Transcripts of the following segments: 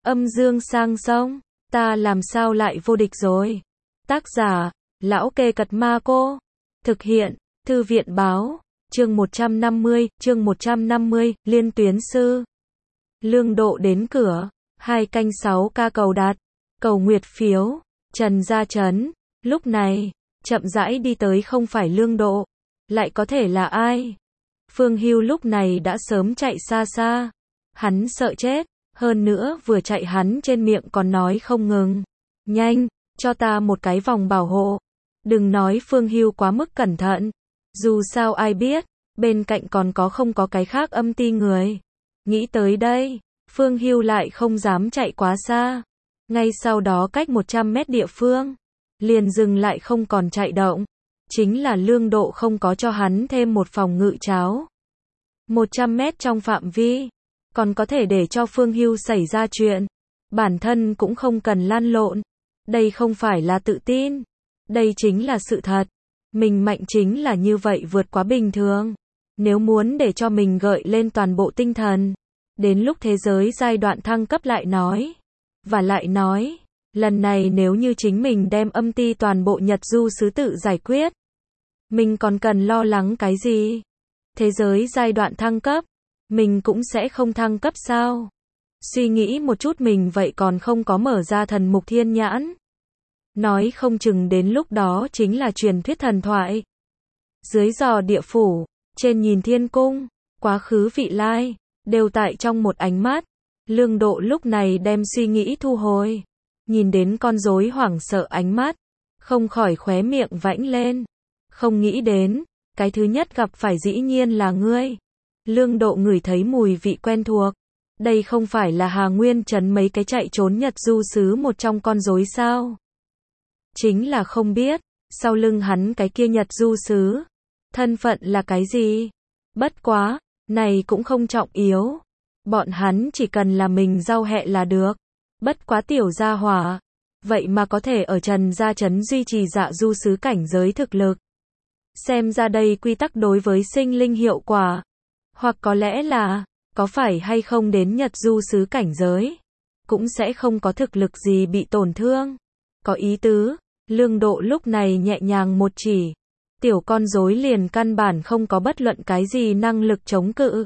Âm dương sang sông, ta làm sao lại vô địch rồi. Tác giả, Lão Kê Cật Ma Cô. Thực hiện, Thư viện báo. Chương 150, Liên tuyến sư. Lương Độ đến cửa, 2 canh 6 ca cầu đặt, cầu nguyệt phiếu, Trần Gia Trấn. Lúc này, chậm rãi đi tới không phải Lương Độ, lại có thể là ai? Phương Hưu lúc này đã sớm chạy xa xa. Hắn sợ chết, hơn nữa vừa chạy hắn trên miệng còn nói không ngừng. Nhanh, cho ta một cái vòng bảo hộ. Đừng nói Phương Hưu quá mức cẩn thận. Dù sao ai biết, bên cạnh còn có không có cái khác âm ti người. Nghĩ tới đây, Phương Hưu lại không dám chạy quá xa. Ngay sau đó cách 100 mét địa phương, liền dừng lại không còn chạy động. Chính là Lương Độ không có cho hắn thêm một phòng ngự cháo. 100 mét trong phạm vi, còn có thể để cho Phương Hưu xảy ra chuyện. Bản thân cũng không cần lăn lộn. Đây không phải là tự tin. Đây chính là sự thật. Mình mạnh chính là như vậy vượt quá bình thường. Nếu muốn để cho mình gợi lên toàn bộ tinh thần, đến lúc thế giới giai đoạn thăng cấp lại nói. Và lại nói, lần này nếu như chính mình đem âm ti toàn bộ Nhật Du Sứ tự giải quyết, mình còn cần lo lắng cái gì? Thế giới giai đoạn thăng cấp, mình cũng sẽ không thăng cấp sao? Suy nghĩ một chút mình vậy còn không có mở ra thần mục thiên nhãn. Nói không chừng đến lúc đó chính là truyền thuyết thần thoại. Dưới dò địa phủ, trên nhìn thiên cung, quá khứ vị lai, đều tại trong một ánh mắt. Lương Độ lúc này đem suy nghĩ thu hồi. Nhìn đến con rối hoảng sợ ánh mắt, không khỏi khóe miệng vãnh lên. Không nghĩ đến, cái thứ nhất gặp phải dĩ nhiên là ngươi. Lương Độ ngửi thấy mùi vị quen thuộc. Đây không phải là Hà Nguyên Trấn mấy cái chạy trốn Nhật Du Sứ một trong con rối sao? Chính là không biết, sau lưng hắn cái kia Nhật Du Sứ, thân phận là cái gì? Bất quá, này cũng không trọng yếu. Bọn hắn chỉ cần là mình giao hẹ là được. Bất quá tiểu gia hỏa, vậy mà có thể ở Trần Gia Trấn duy trì Dạ Du Sứ cảnh giới thực lực. Xem ra đây quy tắc đối với sinh linh hiệu quả. Hoặc có lẽ là, có phải hay không đến Nhật Du Sứ cảnh giới, cũng sẽ không có thực lực gì bị tổn thương. Có ý tứ, Lương Độ lúc này nhẹ nhàng một chỉ. Tiểu con rối liền căn bản không có bất luận cái gì năng lực chống cự.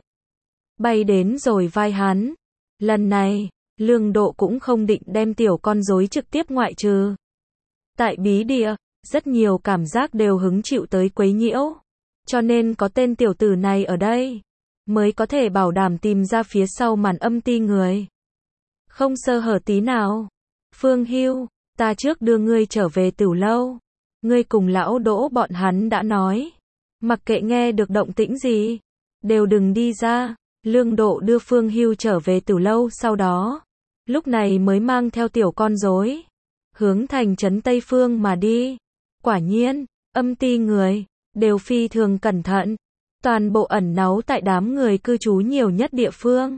Bay đến rồi vai hắn. Lần này, Lương Độ cũng không định đem tiểu con rối trực tiếp ngoại trừ. Tại bí địa, rất nhiều cảm giác đều hứng chịu tới quấy nhiễu. Cho nên có tên tiểu tử này ở đây, mới có thể bảo đảm tìm ra phía sau màn âm ti người. Không sơ hở tí nào. Phương Hưu, ta trước đưa ngươi trở về Tửu Lâu. Ngươi cùng lão Đỗ bọn hắn đã nói. Mặc kệ nghe được động tĩnh gì, đều đừng đi ra. Lương Độ đưa Phương Hưu trở về Tửu Lâu sau đó. Lúc này mới mang theo tiểu con rối, hướng thành trấn Tây Phương mà đi. Quả nhiên, âm ti người, đều phi thường cẩn thận. Toàn bộ ẩn náu tại đám người cư trú nhiều nhất địa phương.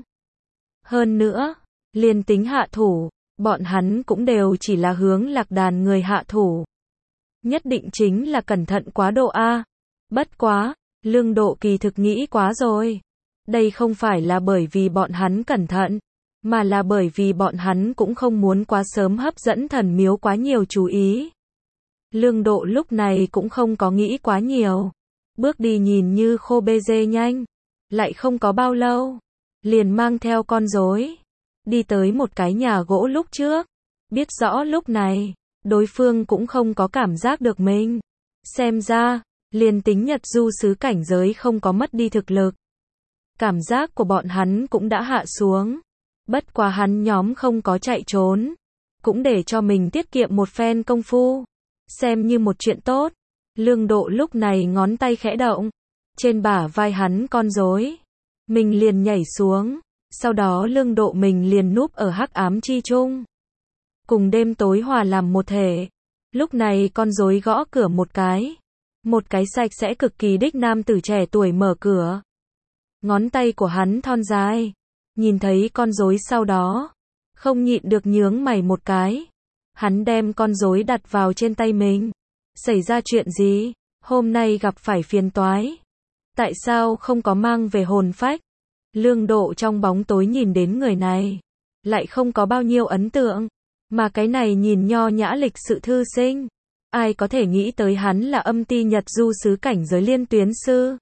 Hơn nữa, liền tính hạ thủ, bọn hắn cũng đều chỉ là hướng lạc đàn người hạ thủ. Nhất định chính là cẩn thận quá độ a. Bất quá, Lương Độ kỳ thực nghĩ quá rồi. Đây không phải là bởi vì bọn hắn cẩn thận, mà là bởi vì bọn hắn cũng không muốn quá sớm hấp dẫn thần miếu quá nhiều chú ý. Lương Độ lúc này cũng không có nghĩ quá nhiều. Bước đi nhìn như khô bê dê nhanh. Lại không có bao lâu, liền mang theo con rối, đi tới một cái nhà gỗ lúc trước. Biết rõ lúc này, đối phương cũng không có cảm giác được mình. Xem ra, liền tính Nhật Du Sứ cảnh giới không có mất đi thực lực. Cảm giác của bọn hắn cũng đã hạ xuống. Bất quá hắn nhóm không có chạy trốn, cũng để cho mình tiết kiệm một phen công phu. Xem như một chuyện tốt. Lương Độ lúc này ngón tay khẽ động. Trên bả vai hắn con rối, mình liền nhảy xuống. Sau đó Lương Độ mình liền núp ở hắc ám chi trung, cùng đêm tối hòa làm một thể. Lúc này con rối gõ cửa một cái. Một cái sạch sẽ cực kỳ đích nam tử trẻ tuổi mở cửa. Ngón tay của hắn thon dài. Nhìn thấy con rối sau đó, không nhịn được nhướng mày một cái. Hắn đem con rối đặt vào trên tay mình. Xảy ra chuyện gì? Hôm nay gặp phải phiền toái. Tại sao không có mang về hồn phách? Lương Độ trong bóng tối nhìn đến người này. lại không có bao nhiêu ấn tượng. Mà cái này nhìn nho nhã lịch sự thư sinh. Ai có thể nghĩ tới hắn là âm ti Nhật du sứ cảnh giới Liên Tuyến sư.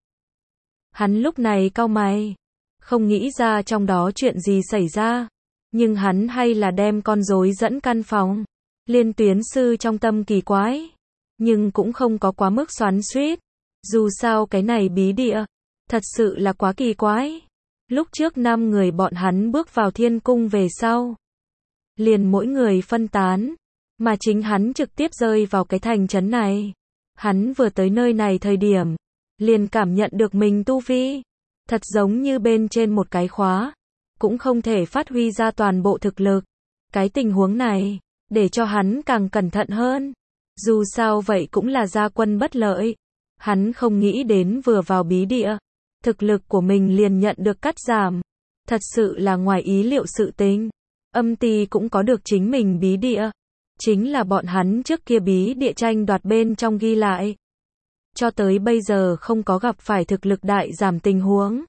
Hắn lúc này cau mày. Không nghĩ ra trong đó chuyện gì xảy ra. Nhưng hắn hay là đem con rối dẫn căn phòng. Liên Tuyến sư trong tâm kỳ quái. Nhưng cũng không có quá mức xoắn xuýt. Dù sao cái này bí địa. Thật sự là quá kỳ quái. Lúc trước 5 người bọn hắn bước vào thiên cung về sau. Liền mỗi người phân tán. Mà chính hắn trực tiếp rơi vào cái thành trấn này. Hắn vừa tới nơi này thời điểm. Liền cảm nhận được mình tu vi. Thật giống như bên trên một cái khóa. Cũng không thể phát huy ra toàn bộ thực lực. Cái tình huống này. Để cho hắn càng cẩn thận hơn. Dù sao vậy cũng là gia quân bất lợi. Hắn không nghĩ đến vừa vào bí địa. Thực lực của mình liền nhận được cắt giảm. Thật sự là ngoài ý liệu sự tình. Âm ti cũng có được chính mình bí địa. Chính là bọn hắn trước kia bí địa tranh đoạt bên trong ghi lại. Cho tới bây giờ không có gặp phải thực lực đại giảm tình huống.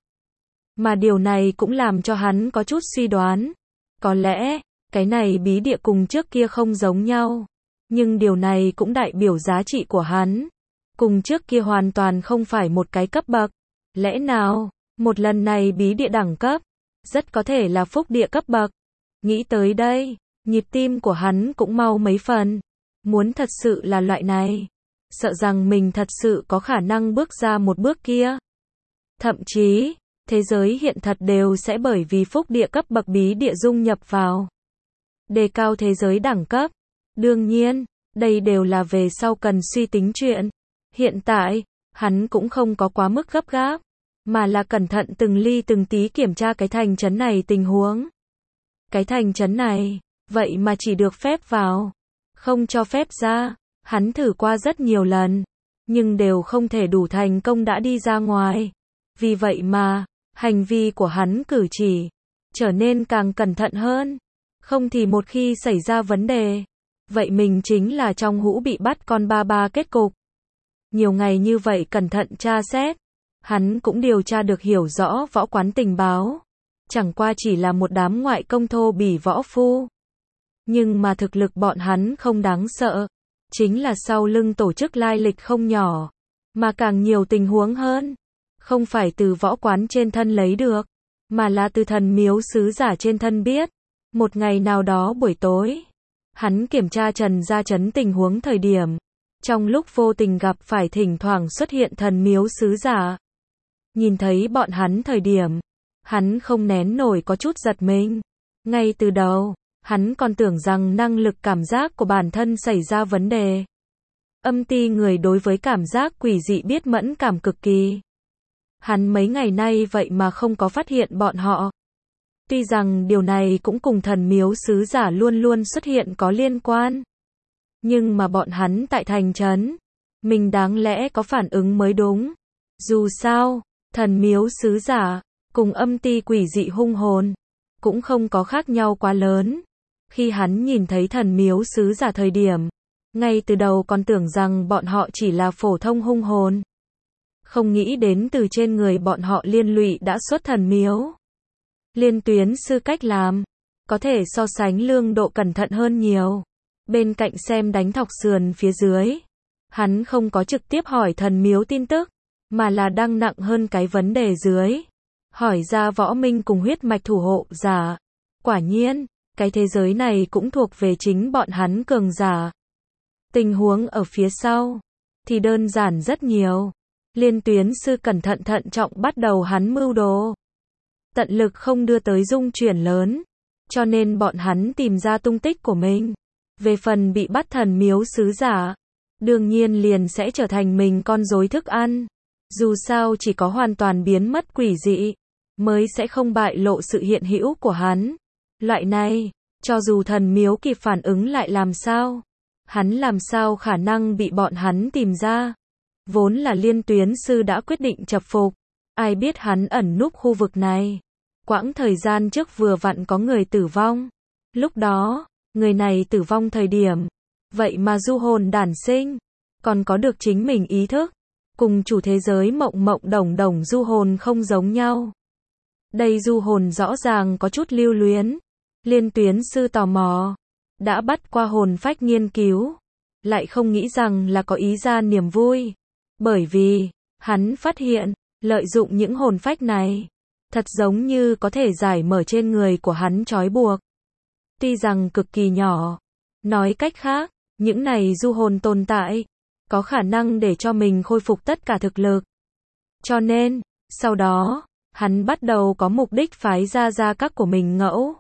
Mà điều này cũng làm cho hắn có chút suy đoán. Có lẽ, cái này bí địa cùng trước kia không giống nhau. Nhưng điều này cũng đại biểu giá trị của hắn. Cùng trước kia hoàn toàn không phải một cái cấp bậc. Lẽ nào, một lần này bí địa đẳng cấp, rất có thể là phúc địa cấp bậc. Nghĩ tới đây, nhịp tim của hắn cũng mau mấy phần. Muốn thật sự là loại này. Sợ rằng mình thật sự có khả năng bước ra một bước kia. Thậm chí, thế giới hiện thật đều sẽ bởi vì phúc địa cấp bậc bí địa dung nhập vào. Đề cao thế giới đẳng cấp. Đương nhiên, đây đều là về sau cần suy tính chuyện. Hiện tại, hắn cũng không có quá mức gấp gáp, mà là cẩn thận từng ly từng tí kiểm tra cái thành trấn này tình huống. Cái thành trấn này, vậy mà chỉ được phép vào, không cho phép ra. Hắn thử qua rất nhiều lần, nhưng đều không thể đủ thành công đã đi ra ngoài. Vì vậy mà, hành vi của hắn cử chỉ, trở nên càng cẩn thận hơn. Không thì một khi xảy ra vấn đề, vậy mình chính là trong hũ bị bắt con ba ba kết cục. Nhiều ngày như vậy cẩn thận tra xét, hắn cũng điều tra được hiểu rõ võ quán tình báo. Chẳng qua chỉ là một đám ngoại công thô bỉ võ phu. Nhưng mà thực lực bọn hắn không đáng sợ. Chính là sau lưng tổ chức lai lịch không nhỏ. Mà càng nhiều tình huống hơn. Không phải từ võ quán trên thân lấy được. Mà là từ thần miếu sứ giả trên thân biết. Một ngày nào đó buổi tối. Hắn kiểm tra Trần Gia Trấn tình huống thời điểm. Trong lúc vô tình gặp phải thỉnh thoảng xuất hiện thần miếu sứ giả. Nhìn thấy bọn hắn thời điểm. Hắn không nén nổi có chút giật mình. Ngay từ đầu, hắn còn tưởng rằng năng lực cảm giác của bản thân xảy ra vấn đề. Âm ti người đối với cảm giác quỷ dị biết mẫn cảm cực kỳ. Hắn mấy ngày nay vậy mà không có phát hiện bọn họ. Tuy rằng điều này cũng cùng thần miếu sứ giả luôn luôn xuất hiện có liên quan. Nhưng mà bọn hắn tại thành trấn, mình đáng lẽ có phản ứng mới đúng. Dù sao, thần miếu sứ giả cùng âm ti quỷ dị hung hồn cũng không có khác nhau quá lớn. Khi hắn nhìn thấy thần miếu sứ giả thời điểm, ngay từ đầu còn tưởng rằng bọn họ chỉ là phổ thông hung hồn. Không nghĩ đến từ trên người bọn họ liên lụy đã xuất thần miếu. Liên Tuyến sư cách làm, có thể so sánh lương độ cẩn thận hơn nhiều. Bên cạnh xem đánh thọc sườn phía dưới, hắn không có trực tiếp hỏi thần miếu tin tức, mà là đang nặng hơn cái vấn đề dưới. Hỏi ra võ minh cùng huyết mạch thủ hộ giả. Quả nhiên, cái thế giới này cũng thuộc về chính bọn hắn cường giả. Tình huống ở phía sau thì đơn giản rất nhiều. Liên Tuyến sư cẩn thận thận trọng bắt đầu hắn mưu đồ. Tận lực không đưa tới dung chuyển lớn, cho nên bọn hắn tìm ra tung tích của mình. Về phần bị bắt thần miếu sứ giả, đương nhiên liền sẽ trở thành mình con rối thức ăn. Dù sao chỉ có hoàn toàn biến mất quỷ dị, mới sẽ không bại lộ sự hiện hữu của hắn. Loại này, cho dù thần miếu kịp phản ứng lại làm sao? Hắn làm sao khả năng bị bọn hắn tìm ra? Vốn là Liên Tuyến sư đã quyết định chập phục. Ai biết hắn ẩn núp khu vực này. Quãng thời gian trước vừa vặn có người tử vong. Lúc đó, người này tử vong thời điểm. Vậy mà du hồn đản sinh. Còn có được chính mình ý thức. Cùng chủ thế giới mộng mộng đồng đồng du hồn không giống nhau. Đây du hồn rõ ràng có chút lưu luyến. Liên tuyến sư tò mò, đã bắt qua hồn phách nghiên cứu, lại không nghĩ rằng là có ý ra niềm vui. Bởi vì, hắn phát hiện, lợi dụng những hồn phách này, thật giống như có thể giải mở trên người của hắn trói buộc. Tuy rằng cực kỳ nhỏ, nói cách khác, những này du hồn tồn tại, có khả năng để cho mình khôi phục tất cả thực lực. Cho nên, sau đó, hắn bắt đầu có mục đích phái ra gia các của mình ngẫu.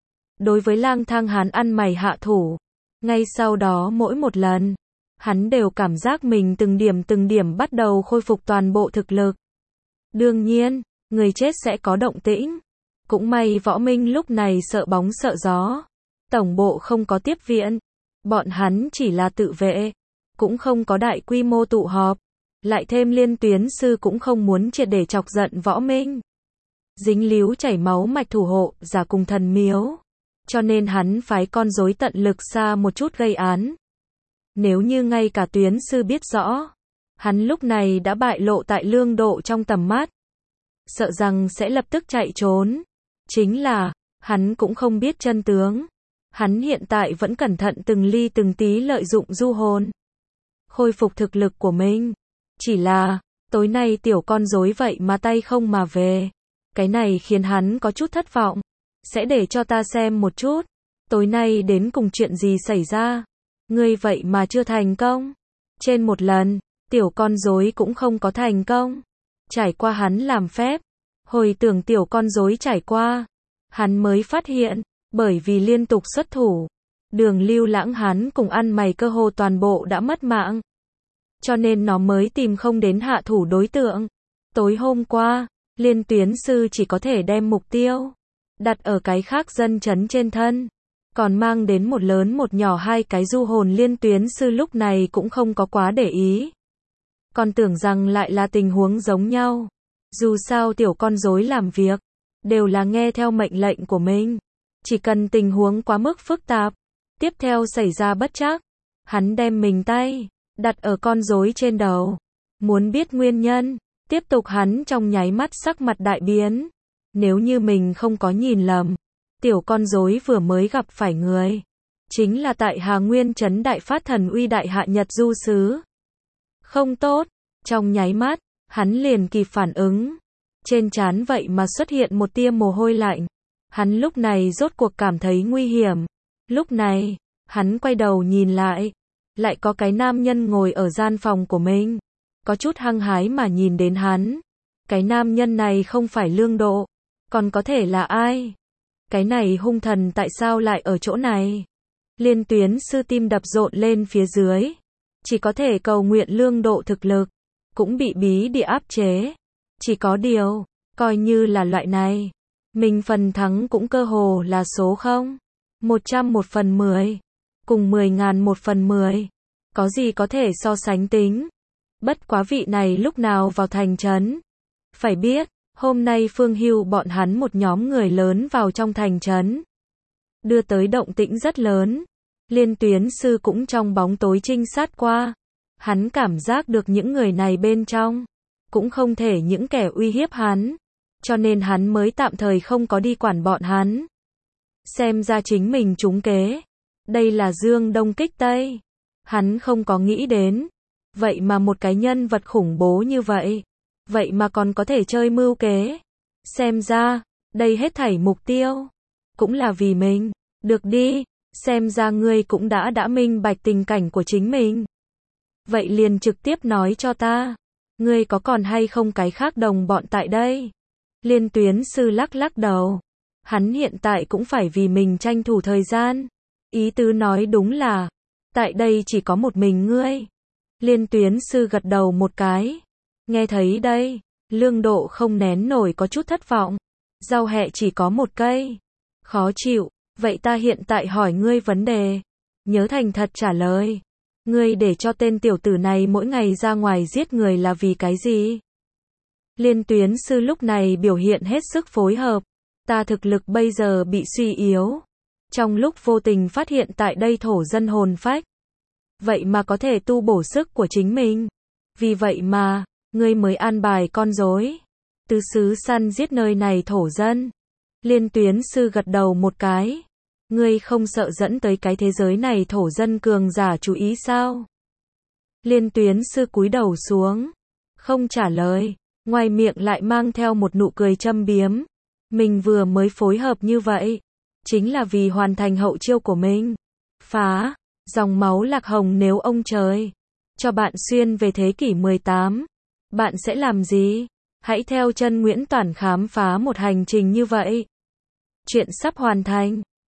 Đối với Lang Thang hắn ăn mày hạ thủ, ngay sau đó mỗi một lần, hắn đều cảm giác mình từng điểm bắt đầu khôi phục toàn bộ thực lực. Đương nhiên, người chết sẽ có động tĩnh. Cũng may Võ Minh lúc này sợ bóng sợ gió. Tổng bộ không có tiếp viện. Bọn hắn chỉ là tự vệ. Cũng không có đại quy mô tụ họp. Lại thêm Liên tuyến sư cũng không muốn triệt để chọc giận Võ Minh. Dính líu chảy máu mạch thủ hộ, giả cùng thần miếu. Cho nên hắn phái con rối tận lực xa một chút gây án. Nếu như ngay cả tuyến sư biết rõ, hắn lúc này đã bại lộ tại Lương Độ trong tầm mắt, sợ rằng sẽ lập tức chạy trốn. Chính là, hắn cũng không biết chân tướng. Hắn hiện tại vẫn cẩn thận từng ly từng tí lợi dụng du hồn, khôi phục thực lực của mình. Chỉ là, tối nay tiểu con rối vậy mà tay không mà về. Cái này khiến hắn có chút thất vọng. Sẽ để cho ta xem một chút. Tối nay đến cùng chuyện gì xảy ra. Ngươi vậy mà chưa thành công. Trên một lần, tiểu con rối cũng không có thành công. Trải qua hắn làm phép. Hồi tưởng tiểu con rối trải qua. Hắn mới phát hiện, bởi vì liên tục xuất thủ. Đường Lưu Lãng hắn cùng ăn mày cơ hồ toàn bộ đã mất mạng. Cho nên nó mới tìm không đến hạ thủ đối tượng. Tối hôm qua, Liên tuyến sư chỉ có thể đem mục tiêu đặt ở cái khác dân chấn trên thân. Còn mang đến một lớn một nhỏ hai cái du hồn Liên tuyến sư lúc này cũng không có quá để ý. Còn tưởng rằng lại là tình huống giống nhau. Dù sao tiểu con rối làm việc, đều là nghe theo mệnh lệnh của mình. Chỉ cần tình huống quá mức phức tạp, tiếp theo xảy ra bất trắc, hắn đem mình tay đặt ở con rối trên đầu. Muốn biết nguyên nhân, tiếp tục hắn trong nháy mắt sắc mặt đại biến. Nếu như mình không có nhìn lầm, tiểu con rối vừa mới gặp phải người, chính là tại Hà Nguyên trấn đại phát thần uy đại hạ Nhật du sứ. Không tốt, trong nháy mắt, hắn liền kịp phản ứng. Trên trán vậy mà xuất hiện một tia mồ hôi lạnh. Hắn lúc này rốt cuộc cảm thấy nguy hiểm. Lúc này, hắn quay đầu nhìn lại. Lại có cái nam nhân ngồi ở gian phòng của mình. Có chút hăng hái mà nhìn đến hắn. Cái nam nhân này không phải Lương Độ. Còn có thể là ai? Cái này hung thần tại sao lại ở chỗ này? Liên tuyến sư tim đập rộn lên phía dưới. Chỉ có thể cầu nguyện Lương Độ thực lực cũng bị bí địa áp chế. Chỉ có điều, coi như là loại này, mình phần thắng cũng cơ hồ là số 0. 100 1/10. Cùng 10.000 1/10. Có gì có thể so sánh tính. Bất quá vị này lúc nào vào thành trấn. Phải biết, hôm nay Phương Hưu bọn hắn một nhóm người lớn vào trong thành trấn. Đưa tới động tĩnh rất lớn. Liên tuyến sư cũng trong bóng tối trinh sát qua. Hắn cảm giác được những người này bên trong cũng không thể những kẻ uy hiếp hắn. Cho nên hắn mới tạm thời không có đi quản bọn hắn. Xem ra chính mình trúng kế. Đây là Dương Đông kích Tây. Hắn không có nghĩ đến. Vậy mà một cái nhân vật khủng bố như vậy. Vậy mà còn có thể chơi mưu kế. Xem ra, đây hết thảy mục tiêu cũng là vì mình. Được đi, xem ra ngươi cũng đã minh bạch tình cảnh của chính mình. Vậy liền trực tiếp nói cho ta. Ngươi có còn hay không cái khác đồng bọn tại đây? Liên tuyến sư lắc đầu. Hắn hiện tại cũng phải vì mình tranh thủ thời gian. Ý tứ nói đúng là, tại đây chỉ có một mình ngươi. Liên tuyến sư gật đầu một cái. Nghe thấy đây, Lương Độ không nén nổi có chút thất vọng. Rau hẹ chỉ có một cây. Khó chịu, vậy ta hiện tại hỏi ngươi vấn đề. Nhớ thành thật trả lời. Ngươi để cho tên tiểu tử này mỗi ngày ra ngoài giết người là vì cái gì? Liên tuyến sư lúc này biểu hiện hết sức phối hợp. Ta thực lực bây giờ bị suy yếu. Trong lúc vô tình phát hiện tại đây thổ dân hồn phách. Vậy mà có thể tu bổ sức của chính mình. Vì vậy mà, ngươi mới an bài con rối tứ xứ săn giết nơi này thổ dân. Liên tuyến sư gật đầu một cái. Ngươi không sợ dẫn tới cái thế giới này thổ dân cường giả chú ý sao? Liên Tuyến sư cúi đầu xuống, không trả lời, ngoài miệng lại mang theo một nụ cười châm biếm. Mình vừa mới phối hợp như vậy, chính là vì hoàn thành hậu chiêu của mình. Phá, dòng máu Lạc Hồng nếu ông trời cho bạn xuyên về thế kỷ 18, bạn sẽ làm gì? Hãy theo chân Nguyễn Toản khám phá một hành trình như vậy. Chuyện sắp hoàn thành.